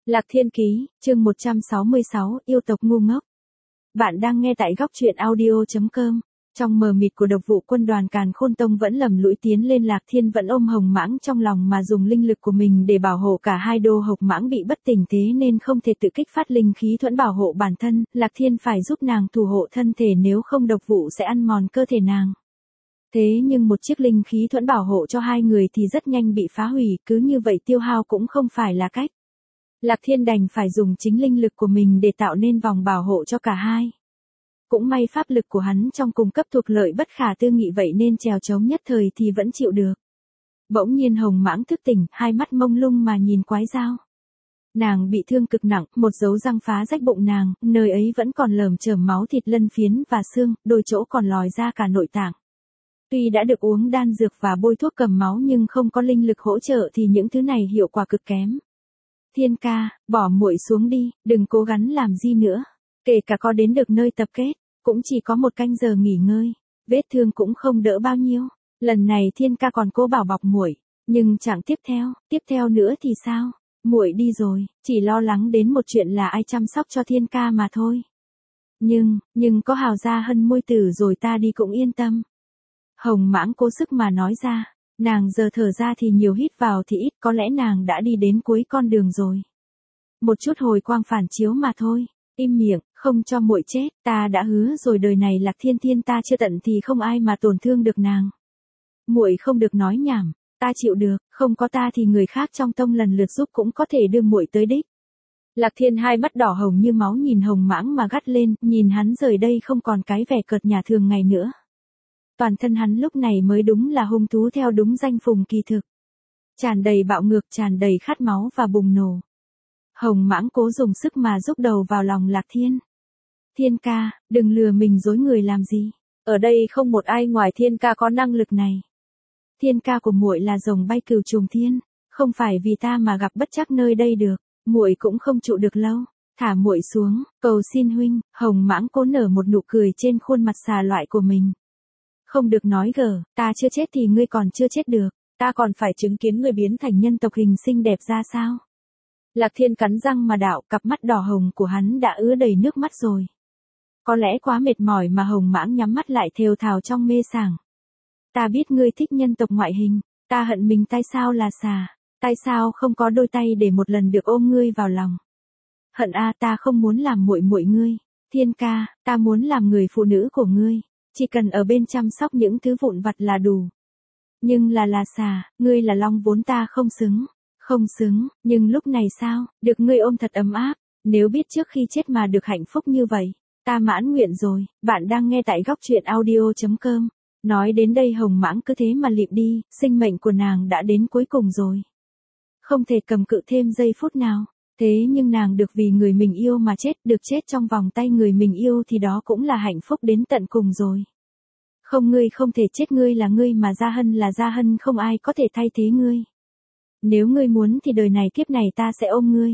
Lạc Thiên Ký, chương 166, yêu tộc ngu ngốc. Bạn đang nghe tại góc truyện audio.com. Trong mờ mịt của độc vụ quân đoàn Càn Khôn Tông vẫn lầm lũi tiến lên, Lạc Thiên vẫn ôm Hồng Mãng trong lòng mà dùng linh lực của mình để bảo hộ cả hai. Đô Hồng Mãng bị bất tỉnh thế nên không thể tự kích phát linh khí thuẫn bảo hộ bản thân, Lạc Thiên phải giúp nàng thủ hộ thân thể, nếu không độc vụ sẽ ăn mòn cơ thể nàng. Thế nhưng một chiếc linh khí thuẫn bảo hộ cho hai người thì rất nhanh bị phá hủy, cứ như vậy tiêu hao cũng không phải là cách. Lạc Thiên đành phải dùng chính linh lực của mình để tạo nên vòng bảo hộ cho cả hai. Cũng may pháp lực của hắn trong cùng cấp thuộc lợi bất khả tư nghị, vậy nên trèo trống nhất thời thì vẫn chịu được. Bỗng nhiên Hồng Mãng thức tỉnh, hai mắt mông lung mà nhìn Quái Dao. Nàng bị thương cực nặng, một dấu răng phá rách bụng nàng, nơi ấy vẫn còn lởm chởm máu thịt, lân phiến và xương, đôi chỗ còn lòi ra cả nội tạng. Tuy đã được uống đan dược và bôi thuốc cầm máu nhưng không có linh lực hỗ trợ thì những thứ này hiệu quả cực kém. Thiên ca, bỏ muội xuống đi, đừng cố gắng làm gì nữa. Kể cả có đến được nơi tập kết, cũng chỉ có một canh giờ nghỉ ngơi, vết thương cũng không đỡ bao nhiêu. Lần này Thiên ca còn cố bảo bọc muội, nhưng chẳng tiếp theo nữa thì sao? Muội đi rồi, chỉ lo lắng đến một chuyện là ai chăm sóc cho Thiên ca mà thôi. Nhưng có Hào Gia Hân môi tử rồi ta đi cũng yên tâm. Hồng Mãng cố sức mà nói ra. Nàng giờ thở ra thì nhiều, hít vào thì ít, có lẽ nàng đã đi đến cuối con đường rồi. Một chút hồi quang phản chiếu mà thôi. Im miệng, không cho muội chết, ta đã hứa rồi, đời này Lạc Thiên ta chưa tận thì không ai mà tổn thương được nàng. Muội không được nói nhảm, ta chịu được, không có ta thì người khác trong tông lần lượt giúp cũng có thể đưa muội tới đích. Lạc Thiên hai mắt đỏ hồng như máu nhìn Hồng Mãng mà gắt lên, nhìn hắn rời đây không còn cái vẻ cợt nhả thường ngày nữa. Toàn thân hắn lúc này mới đúng là hung thú theo đúng danh phùng kỳ thực. Tràn đầy bạo ngược, tràn đầy khát máu và bùng nổ. Hồng Mãng cố dùng sức mà rúc đầu vào lòng Lạc Thiên. Thiên ca, đừng lừa mình dối người làm gì. Ở đây không một ai ngoài Thiên ca có năng lực này. Thiên ca của muội là rồng bay cửu trùng thiên, không phải vì ta mà gặp bất trắc nơi đây được, muội cũng không trụ được lâu. Thả muội xuống, cầu xin huynh. Hồng Mãng cố nở một nụ cười trên khuôn mặt xà loại của mình. Không được nói gở, ta chưa chết thì ngươi còn chưa chết được, ta còn phải chứng kiến ngươi biến thành nhân tộc hình xinh đẹp ra sao. Lạc Thiên cắn răng mà đạo, cặp mắt đỏ hồng của hắn đã ứa đầy nước mắt rồi. Có lẽ quá mệt mỏi mà Hồng Mãng nhắm mắt lại thều thào trong mê sảng. Ta biết ngươi thích nhân tộc ngoại hình, ta hận mình tại sao là xà, tại sao không có đôi tay để một lần được ôm ngươi vào lòng. Hận a, ta không muốn làm muội muội ngươi, Thiên ca, ta muốn làm người phụ nữ của ngươi. Chỉ cần ở bên chăm sóc những thứ vụn vặt là đủ. Nhưng là xà, ngươi là long vốn ta không xứng, nhưng lúc này sao, được ngươi ôm thật ấm áp, nếu biết trước khi chết mà được hạnh phúc như vậy, ta mãn nguyện rồi. Bạn đang nghe tại góc truyện audio.com. Nói đến đây Hồng Mãng cứ thế mà lịm đi, sinh mệnh của nàng đã đến cuối cùng rồi. Không thể cầm cự thêm giây phút nào. Thế nhưng nàng được vì người mình yêu mà chết, được chết trong vòng tay người mình yêu thì đó cũng là hạnh phúc đến tận cùng rồi. Không, ngươi không thể chết, ngươi là ngươi mà Gia Hân là Gia Hân, không ai có thể thay thế ngươi. Nếu ngươi muốn thì đời này kiếp này ta sẽ ôm ngươi.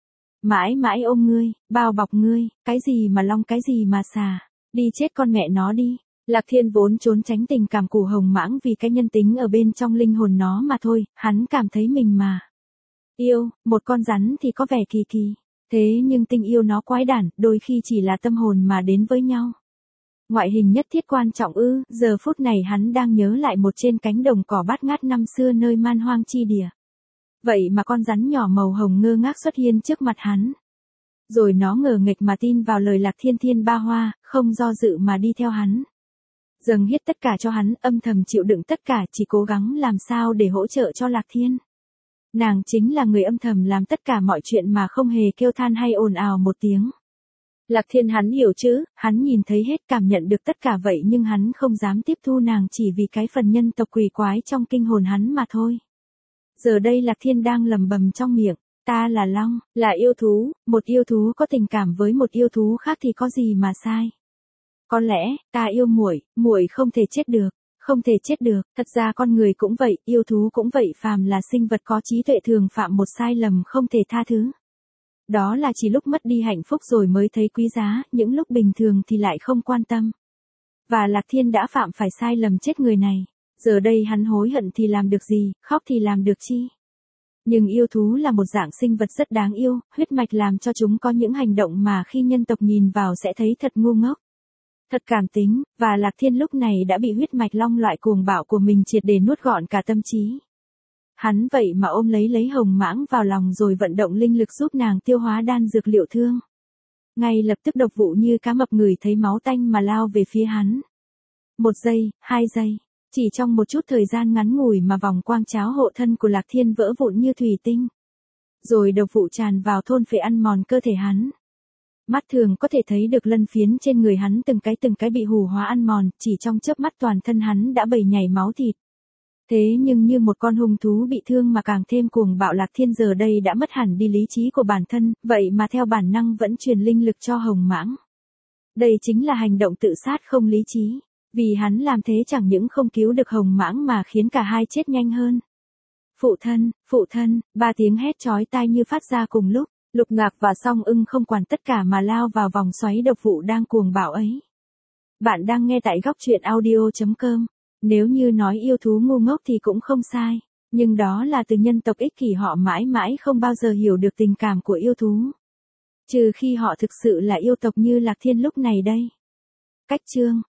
Mãi mãi ôm ngươi, bao bọc ngươi, cái gì mà long cái gì mà xà, đi chết con mẹ nó đi. Lạc Thiên vốn trốn tránh tình cảm của Hồng Mãng vì cái nhân tính ở bên trong linh hồn nó mà thôi, hắn cảm thấy mình mà yêu, một con rắn thì có vẻ kỳ kỳ. Thế nhưng tình yêu nó quái đản, đôi khi chỉ là tâm hồn mà đến với nhau. Ngoại hình nhất thiết quan trọng ư? Giờ phút này hắn đang nhớ lại một trên cánh đồng cỏ bát ngát năm xưa nơi man hoang chi địa. Vậy mà con rắn nhỏ màu hồng ngơ ngác xuất hiện trước mặt hắn. Rồi nó ngờ nghệch mà tin vào lời Lạc Thiên ba hoa, không do dự mà đi theo hắn. Dâng hết tất cả cho hắn, âm thầm chịu đựng tất cả, chỉ cố gắng làm sao để hỗ trợ cho Lạc Thiên. Nàng chính là người âm thầm làm tất cả mọi chuyện mà không hề kêu than hay ồn ào một tiếng. Lạc Thiên hắn hiểu chứ, hắn nhìn thấy hết, cảm nhận được tất cả vậy nhưng hắn không dám tiếp thu nàng chỉ vì cái phần nhân tộc quỷ quái trong kinh hồn hắn mà thôi. Giờ đây Lạc Thiên đang lẩm bẩm trong miệng, ta là long, là yêu thú, một yêu thú có tình cảm với một yêu thú khác thì có gì mà sai. Có lẽ, ta yêu muội, muội không thể chết được. Không thể chết được, thật ra con người cũng vậy, yêu thú cũng vậy, phàm là sinh vật có trí tuệ thường phạm một sai lầm không thể tha thứ. Đó là chỉ lúc mất đi hạnh phúc rồi mới thấy quý giá, những lúc bình thường thì lại không quan tâm. Và Lạc Thiên đã phạm phải sai lầm chết người này. Giờ đây hắn hối hận thì làm được gì, khóc thì làm được chi. Nhưng yêu thú là một dạng sinh vật rất đáng yêu, huyết mạch làm cho chúng có những hành động mà khi nhân tộc nhìn vào sẽ thấy thật ngu ngốc. Thật cảm tính, và Lạc Thiên lúc này đã bị huyết mạch long loại cuồng bạo của mình triệt để nuốt gọn cả tâm trí. Hắn vậy mà ôm lấy hồng mãng vào lòng rồi vận động linh lực giúp nàng tiêu hóa đan dược liệu thương. Ngay lập tức độc vụ như cá mập ngửi thấy máu tanh mà lao về phía hắn. 1 giây, 2 giây, chỉ trong một chút thời gian ngắn ngủi mà vòng quang cháo hộ thân của Lạc Thiên vỡ vụn như thủy tinh. Rồi độc vụ tràn vào thôn phệ ăn mòn cơ thể hắn. Mắt thường có thể thấy được lân phiến trên người hắn từng cái bị hủ hóa ăn mòn, chỉ trong chớp mắt toàn thân hắn đã bầy nhảy máu thịt. Thế nhưng như một con hung thú bị thương mà càng thêm cuồng bạo, Lạc Thiên giờ đây đã mất hẳn đi lý trí của bản thân, vậy mà theo bản năng vẫn truyền linh lực cho hồng mãng. Đây chính là hành động tự sát không lý trí, vì hắn làm thế chẳng những không cứu được hồng mãng mà khiến cả hai chết nhanh hơn. Phụ thân, 3 tiếng hét chói tai như phát ra cùng lúc. Lục Ngạc và Song Ưng không quản tất cả mà lao vào vòng xoáy độc vụ đang cuồng bạo ấy. Bạn đang nghe tại góc truyện audio.com. Nếu như nói yêu thú ngu ngốc thì cũng không sai, nhưng đó là từ nhân tộc ích kỷ, họ mãi mãi không bao giờ hiểu được tình cảm của yêu thú. Trừ khi họ thực sự là yêu tộc như Lạc Thiên lúc này đây. Cách chương